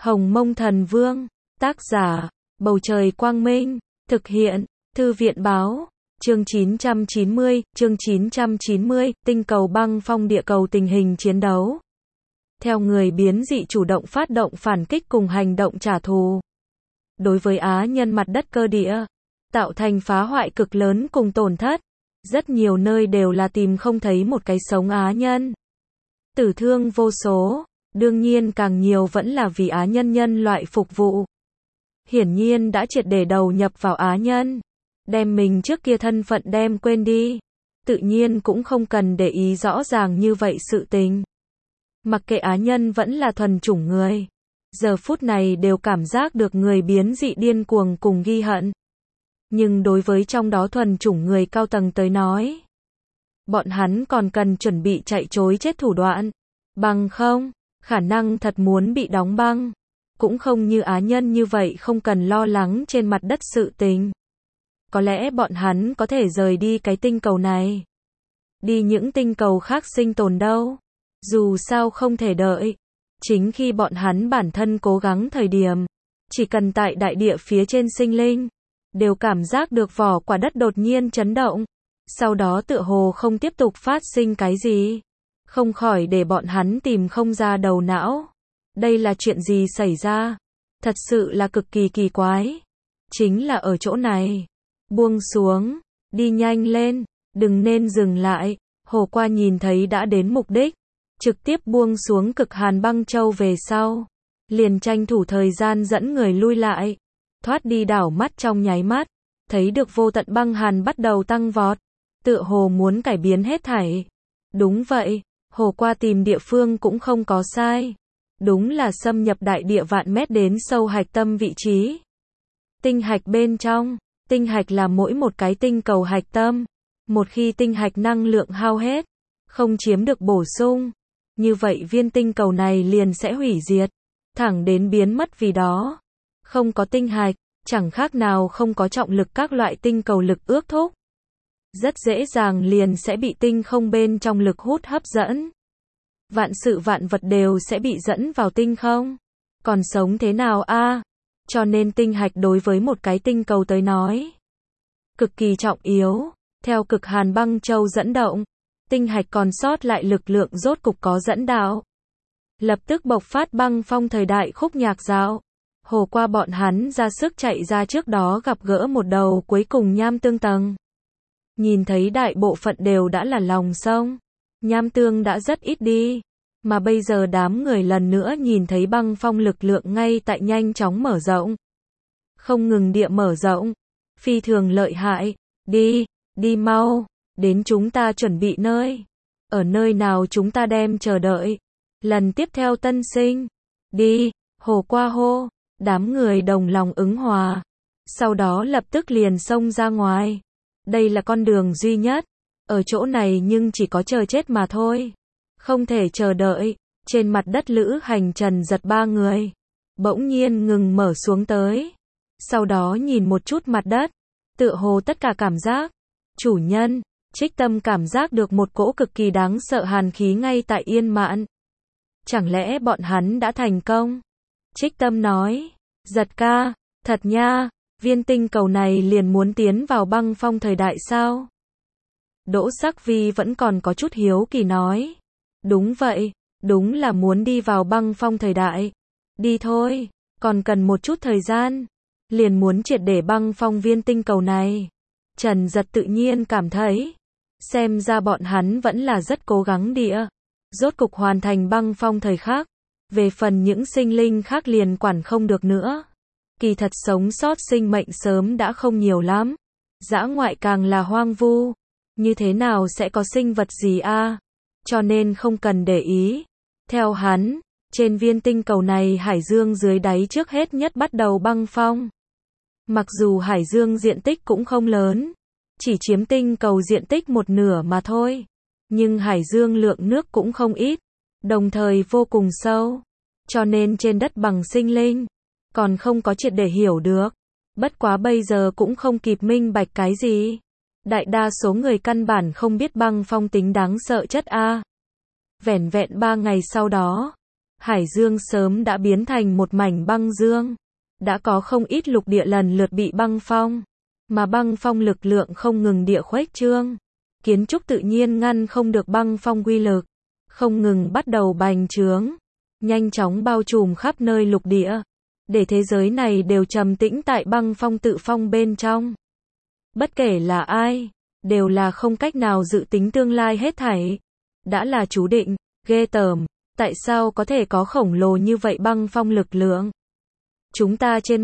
Hồng Mông Thần Vương, tác giả, Bầu Trời Quang Minh, thực hiện, Thư viện Báo, chương 990, tinh cầu băng phong địa cầu tình hình chiến đấu. Theo người biến dị chủ động phát động phản kích cùng hành động trả thù. Đối với Á nhân mặt đất cơ địa, tạo thành phá hoại cực lớn cùng tổn thất. Rất nhiều nơi đều là tìm không thấy một cái sống Á nhân. Tử thương vô số, đương nhiên càng nhiều vẫn là vì Á nhân nhân loại phục vụ. Hiển nhiên đã triệt để đầu nhập vào Á nhân. Đem mình trước kia thân phận đem quên đi. Tự nhiên cũng không cần để ý rõ ràng như vậy sự tình. Mặc kệ Á nhân vẫn là thuần chủng người. Giờ phút này đều cảm giác được người biến dị điên cuồng cùng ghi hận. Nhưng đối với trong đó thuần chủng người cao tầng tới nói, bọn hắn còn cần chuẩn bị chạy trối chết thủ đoạn. Bằng không, khả năng thật muốn bị đóng băng. Cũng không như Á nhân như vậy không cần lo lắng trên mặt đất sự tình. Có lẽ bọn hắn có thể rời đi cái tinh cầu này. Đi những tinh cầu khác sinh tồn đâu. Dù sao không thể đợi. Chính khi bọn hắn bản thân cố gắng thời điểm, chỉ cần tại đại địa phía trên sinh linh, đều cảm giác được vỏ quả đất đột nhiên chấn động. Sau đó tựa hồ không tiếp tục phát sinh cái gì. Không khỏi để bọn hắn tìm không ra đầu não. Đây là chuyện gì xảy ra? Thật sự là cực kỳ kỳ quái. Chính là ở chỗ này. Buông xuống. Đi nhanh lên. Đừng nên dừng lại. Hồ Qua nhìn thấy đã đến mục đích. Trực tiếp buông xuống cực hàn băng châu về sau. Liền tranh thủ thời gian dẫn người lui lại. Thoát đi đảo mắt trong nháy mắt. Thấy được vô tận băng hàn bắt đầu tăng vọt. Tựa hồ muốn cải biến hết thảy. Đúng vậy. Hồ Qua tìm địa phương cũng không có sai. Đúng là xâm nhập đại địa vạn mét đến sâu hạch tâm vị trí. Tinh hạch bên trong. Tinh hạch là mỗi một cái tinh cầu hạch tâm. Một khi tinh hạch năng lượng hao hết, không chiếm được bổ sung, như vậy viên tinh cầu này liền sẽ hủy diệt, thẳng đến biến mất vì đó. Không có tinh hạch, chẳng khác nào không có trọng lực các loại tinh cầu lực ước thúc. Rất dễ dàng liền sẽ bị tinh không bên trong lực hút hấp dẫn. Vạn sự vạn vật đều sẽ bị dẫn vào tinh không. Còn sống thế nào a? Cho nên tinh hạch đối với một cái tinh cầu tới nói, cực kỳ trọng yếu. Theo cực hàn băng châu dẫn động, tinh hạch còn sót lại lực lượng rốt cục có dẫn đạo. Lập tức bộc phát băng phong thời đại khúc nhạc dạo. Hồ Qua bọn hắn ra sức chạy ra trước đó gặp gỡ một đầu cuối cùng nham tương tầng. Nhìn thấy đại bộ phận đều đã là lòng sông. Nham tương đã rất ít đi. Mà bây giờ đám người lần nữa nhìn thấy băng phong lực lượng ngay tại nhanh chóng mở rộng. Không ngừng địa mở rộng. Phi thường lợi hại. Đi mau. Đến chúng ta chuẩn bị nơi. Ở nơi nào chúng ta đem chờ đợi. Lần tiếp theo tân sinh. Đi. Hồ Qua hô. Đám người đồng lòng ứng hòa. Sau đó lập tức liền xông ra ngoài. Đây là con đường duy nhất. Ở chỗ này nhưng chỉ có chờ chết mà thôi. Không thể chờ đợi. Trên mặt đất lữ hành Trần Giật ba người. Bỗng nhiên ngừng mở xuống tới. Sau đó nhìn một chút mặt đất. Tựa hồ tất cả cảm giác. Chủ nhân, Trích Tâm cảm giác được một cỗ cực kỳ đáng sợ hàn khí ngay tại Yên Mạn. Chẳng lẽ bọn hắn đã thành công? Trích Tâm nói. Giật ca, thật nha, viên tinh cầu này liền muốn tiến vào băng phong thời đại sao? Đỗ Sắc Vi vẫn còn có chút hiếu kỳ nói. Đúng vậy, đúng là muốn đi vào băng phong thời đại. Đi thôi, còn cần một chút thời gian. Liền muốn triệt để băng phong viên tinh cầu này. Trần Giật tự nhiên cảm thấy. Xem ra bọn hắn vẫn là rất cố gắng địa. Rốt cục hoàn thành băng phong thời khắc. Về phần những sinh linh khác liền quản không được nữa. Kỳ thật sống sót sinh mệnh sớm đã không nhiều lắm. Dã ngoại càng là hoang vu. Như thế nào sẽ có sinh vật gì a? Cho nên không cần để ý. Theo hắn, trên viên tinh cầu này hải dương dưới đáy trước hết nhất bắt đầu băng phong. Mặc dù hải dương diện tích cũng không lớn, chỉ chiếm tinh cầu diện tích một nửa mà thôi. Nhưng hải dương lượng nước cũng không ít, đồng thời vô cùng sâu. Cho nên trên đất bằng sinh linh, còn không có triệt để hiểu được. Bất quá bây giờ cũng không kịp minh bạch cái gì. Đại đa số người căn bản không biết băng phong tính đáng sợ chất a. Vẻn vẹn 3 ngày sau đó, Hải dương sớm đã biến thành một mảnh băng dương. Đã có không ít lục địa lần lượt bị băng phong, mà băng phong lực lượng không ngừng địa khuếch trương. Kiến trúc tự nhiên ngăn không được băng phong quy lực, không ngừng bắt đầu bành trướng, nhanh chóng bao trùm khắp nơi lục địa, để thế giới này đều trầm tĩnh tại băng phong tự phong bên trong. Bất kể là ai, đều là không cách nào dự tính tương lai hết thảy. Đã là chú định, ghê tởm, tại sao có thể có khổng lồ như vậy băng phong lực lượng? Chúng ta trên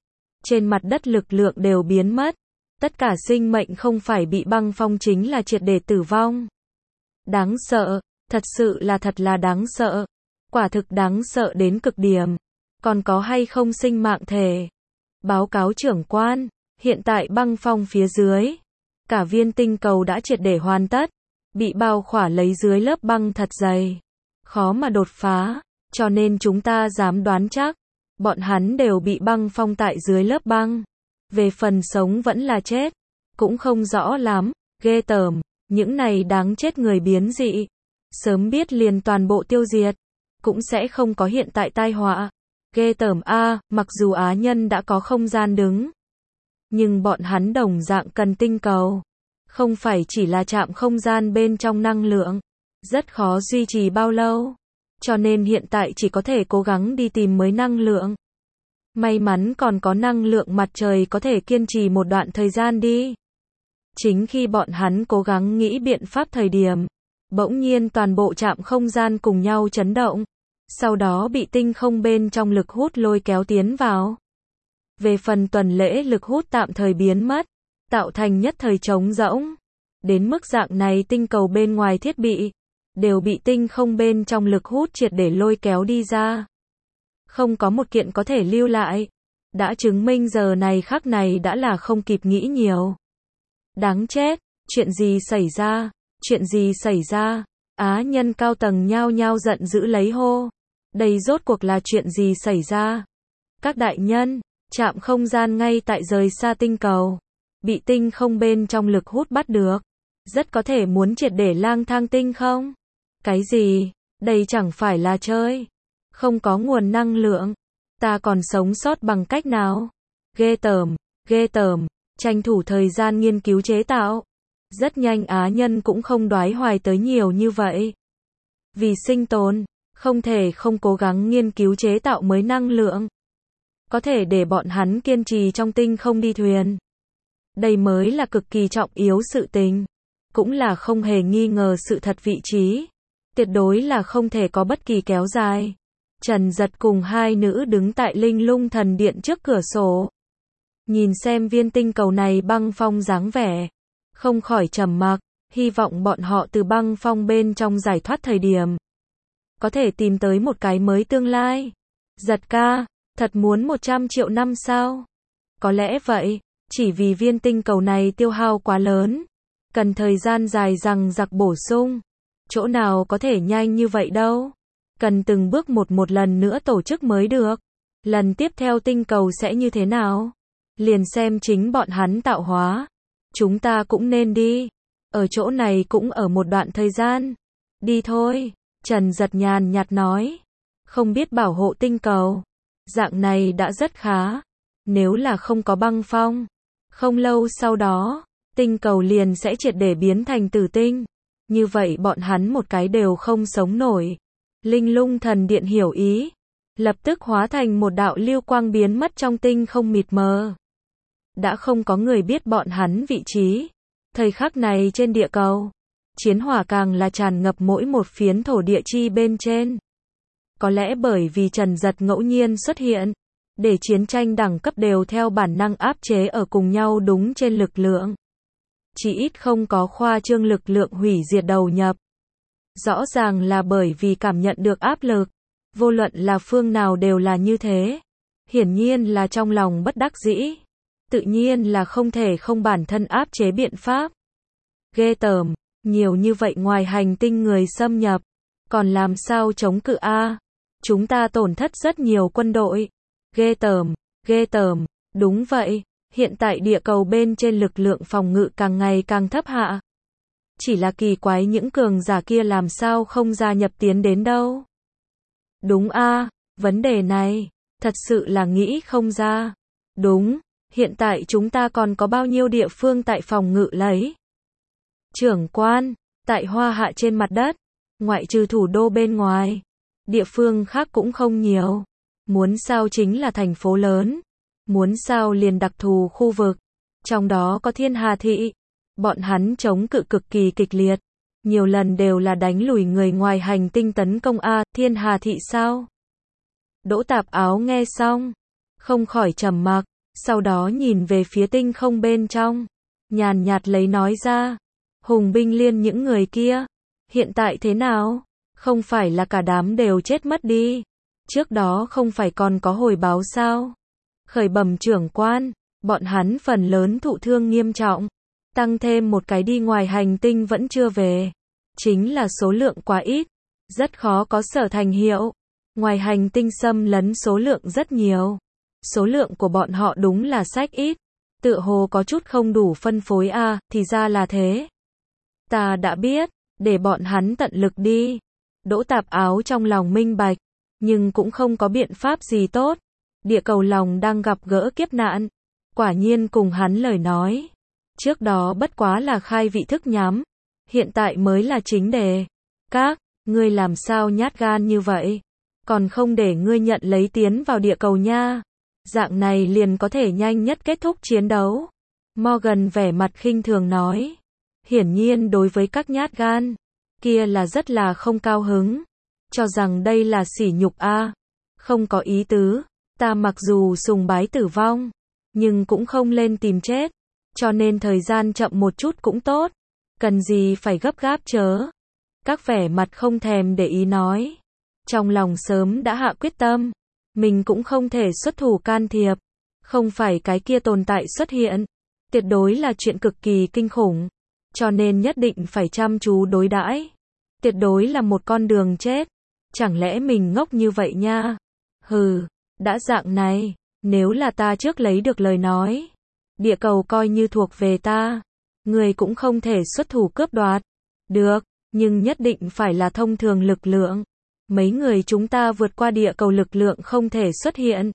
mặt đất lực lượng đều biến mất. Tất cả sinh mệnh không phải bị băng phong chính là triệt để tử vong. Đáng sợ, thật sự là thật là đáng sợ. Quả thực đáng sợ đến cực điểm. Còn có hay không sinh mạng thể? Báo cáo trưởng quan, hiện tại băng phong phía dưới. Cả viên tinh cầu đã triệt để hoàn tất. Bị bao khỏa lấy dưới lớp băng thật dày. Khó mà đột phá, cho nên chúng ta dám đoán chắc. Bọn hắn đều bị băng phong tại dưới lớp băng. Về phần sống vẫn là chết, cũng không rõ lắm, ghê tởm, những này đáng chết người biến dị. Sớm biết liền toàn bộ tiêu diệt, cũng sẽ không có hiện tại tai họa. Ghê tởm a, mặc dù Á Nhân đã có không gian đứng, nhưng bọn hắn đồng dạng cần tinh cầu. Không phải chỉ là chạm không gian bên trong năng lượng, rất khó duy trì bao lâu. Cho nên hiện tại chỉ có thể cố gắng đi tìm mới năng lượng. May mắn còn có năng lượng mặt trời có thể kiên trì một đoạn thời gian đi. Chính khi bọn hắn cố gắng nghĩ biện pháp thời điểm, bỗng nhiên toàn bộ trạm không gian cùng nhau chấn động. Sau đó bị tinh không bên trong lực hút lôi kéo tiến vào. Về phần tuần lễ lực hút tạm thời biến mất, tạo thành nhất thời trống rỗng. Đến mức dạng này tinh cầu bên ngoài thiết bị, đều bị tinh không bên trong lực hút triệt để lôi kéo đi ra. Không có một kiện có thể lưu lại. Đã chứng minh giờ này khắc này đã là không kịp nghĩ nhiều. Đáng chết, chuyện gì xảy ra, chuyện gì xảy ra, Á Nhân cao tầng nhao nhao giận dữ lấy hô. Đây rốt cuộc là chuyện gì xảy ra? Các đại nhân, trạm không gian ngay tại rời xa tinh cầu. Bị tinh không bên trong lực hút bắt được. Rất có thể muốn triệt để lang thang tinh không? Cái gì? Đây chẳng phải là chơi. Không có nguồn năng lượng. Ta còn sống sót bằng cách nào? Ghê tởm, tranh thủ thời gian nghiên cứu chế tạo. Rất nhanh Á Nhân cũng không đoái hoài tới nhiều như vậy. Vì sinh tồn, không thể không cố gắng nghiên cứu chế tạo mới năng lượng. Có thể để bọn hắn kiên trì trong tinh không đi thuyền. Đây mới là cực kỳ trọng yếu sự tình. Cũng là không hề nghi ngờ sự thật vị trí. Tuyệt đối là không thể có bất kỳ kéo dài. Trần Giật cùng hai nữ đứng tại Linh Lung Thần Điện trước cửa sổ. Nhìn xem viên tinh cầu này băng phong dáng vẻ. Không khỏi trầm mặc, hy vọng bọn họ từ băng phong bên trong giải thoát thời điểm. Có thể tìm tới một cái mới tương lai. Giật ca, thật muốn 100 triệu năm sao? Có lẽ vậy, chỉ vì viên tinh cầu này tiêu hao quá lớn. Cần thời gian dài dằng dặc bổ sung. Chỗ nào có thể nhanh như vậy đâu. Cần từng bước một lần nữa tổ chức mới được. Lần tiếp theo tinh cầu sẽ như thế nào? Liền xem chính bọn hắn tạo hóa. Chúng ta cũng nên đi. Ở chỗ này cũng ở một đoạn thời gian. Đi thôi. Trần Giật nhàn nhạt nói. Không biết bảo hộ tinh cầu. Dạng này đã rất khá. Nếu là không có băng phong. Không lâu sau đó, tinh cầu liền sẽ triệt để biến thành tử tinh. Như vậy bọn hắn một cái đều không sống nổi. Linh Lung Thần Điện hiểu ý. Lập tức hóa thành một đạo lưu quang biến mất trong tinh không mịt mờ. Đã không có người biết bọn hắn vị trí. Thời khắc này trên địa cầu, chiến hỏa càng là tràn ngập mỗi một phiến thổ địa chi bên trên. Có lẽ bởi vì Trần Giật ngẫu nhiên xuất hiện, để chiến tranh đẳng cấp đều theo bản năng áp chế ở cùng nhau đúng trên lực lượng. Chỉ ít không có khoa trương lực lượng hủy diệt đầu nhập. Rõ ràng là bởi vì cảm nhận được áp lực. Vô luận là phương nào đều là như thế. Hiển nhiên là trong lòng bất đắc dĩ. Tự nhiên là không thể không bản thân áp chế biện pháp. Ghê tởm, nhiều như vậy ngoài hành tinh người xâm nhập. Còn làm sao chống cự a? Chúng ta tổn thất rất nhiều quân đội. Ghê tởm, đúng vậy. Hiện tại địa cầu bên trên lực lượng phòng ngự càng ngày càng thấp hạ. Chỉ là kỳ quái những cường giả kia làm sao không gia nhập tiến đến đâu. Đúng a, vấn đề này, thật sự là nghĩ không ra. Đúng, hiện tại chúng ta còn có bao nhiêu địa phương tại phòng ngự lấy? Trưởng quan, tại Hoa Hạ trên mặt đất, ngoại trừ thủ đô bên ngoài, địa phương khác cũng không nhiều. Muốn sao chính là thành phố lớn, muốn sao liền đặc thù khu vực, trong đó có Thiên Hà Thị. Bọn hắn chống cự cực kỳ kịch liệt, nhiều lần đều là đánh lùi người ngoài hành tinh tấn công a, Thiên Hà Thị sao? Đỗ Tạp Áo nghe xong, không khỏi trầm mặc, sau đó nhìn về phía tinh không bên trong, nhàn nhạt lấy nói ra, Hùng binh liên những người kia, hiện tại thế nào? Không phải là cả đám đều chết mất đi, trước đó không phải còn có hồi báo sao? Khởi bẩm trưởng quan, bọn hắn phần lớn thụ thương nghiêm trọng, tăng thêm một cái đi ngoài hành tinh vẫn chưa về, chính là số lượng quá ít, rất khó có sở thành hiệu. Ngoài hành tinh xâm lấn số lượng rất nhiều, số lượng của bọn họ đúng là sách ít, tựa hồ có chút không đủ phân phối a, thì ra là thế. Ta đã biết, để bọn hắn tận lực đi. Đỗ Tạp Áo trong lòng minh bạch, nhưng cũng không có biện pháp gì tốt. Địa cầu lòng đang gặp gỡ kiếp nạn, quả nhiên cùng hắn lời nói. Trước đó bất quá là khai vị thức nhắm, hiện tại mới là chính đề. Ngươi làm sao nhát gan như vậy? Còn không để ngươi nhận lấy tiến vào địa cầu nha. Dạng này liền có thể nhanh nhất kết thúc chiến đấu. Morgan vẻ mặt khinh thường nói. Hiển nhiên đối với các nhát gan kia là rất là không cao hứng, cho rằng đây là sỉ nhục a. Không có ý tứ, ta mặc dù sùng bái tử vong, nhưng cũng không lên tìm chết, cho nên thời gian chậm một chút cũng tốt, cần gì phải gấp gáp chớ. Các vẻ mặt không thèm để ý nói, trong lòng sớm đã hạ quyết tâm, mình cũng không thể xuất thủ can thiệp, không phải cái kia tồn tại xuất hiện, tuyệt đối là chuyện cực kỳ kinh khủng, cho nên nhất định phải chăm chú đối đãi, tuyệt đối là một con đường chết, chẳng lẽ mình ngốc như vậy nha? Hừ, đã dạng này, nếu là ta trước lấy được lời nói, địa cầu coi như thuộc về ta, người cũng không thể xuất thủ cướp đoạt, được, nhưng nhất định phải là thông thường lực lượng, mấy người chúng ta vượt qua địa cầu lực lượng không thể xuất hiện.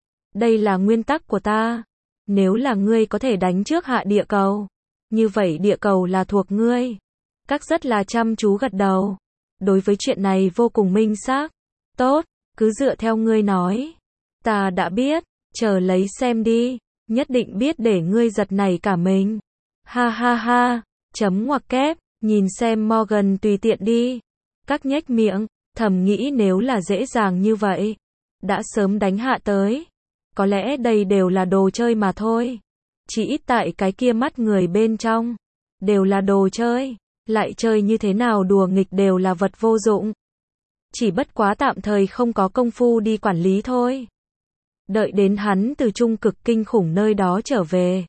Đây là nguyên tắc của ta, nếu là ngươi có thể đánh trước hạ địa cầu, như vậy địa cầu là thuộc ngươi. Các rất là chăm chú gật đầu, đối với chuyện này vô cùng minh xác. Tốt, cứ dựa theo ngươi nói, ta đã biết, chờ lấy xem đi, nhất định biết để ngươi giật nảy cả mình. Ha ha ha, chấm ngoặc kép, nhìn xem Morgan tùy tiện đi. Các nhếch miệng, thầm nghĩ nếu là dễ dàng như vậy, đã sớm đánh hạ tới. Có lẽ đây đều là đồ chơi mà thôi. Chỉ ít tại cái kia mắt người bên trong, đều là đồ chơi, lại chơi như thế nào đùa nghịch đều là vật vô dụng. Chỉ bất quá tạm thời không có công phu đi quản lý thôi. Đợi đến hắn từ trung cực kinh khủng nơi đó trở về,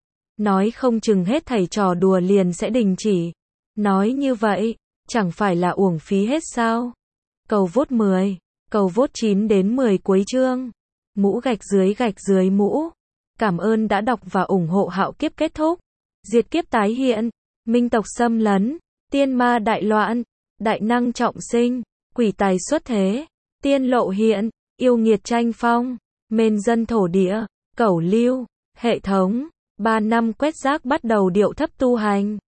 nói không chừng hết thảy trò đùa liền sẽ đình chỉ. Nói như vậy, chẳng phải là uổng phí hết sao? Cầu vote 10, cầu vote 9 đến 10 cuối chương. Mũ gạch dưới mũ. Cảm ơn đã đọc và ủng hộ Hạo Kiếp kết thúc. Diệt kiếp tái hiện, minh tộc xâm lấn, tiên ma đại loạn, đại năng trọng sinh, quỷ tài xuất thế, tiên lộ hiện, yêu nghiệt tranh phong, mên dân thổ địa, cẩu lưu, hệ thống, 3 năm quét rác bắt đầu điệu thấp tu hành.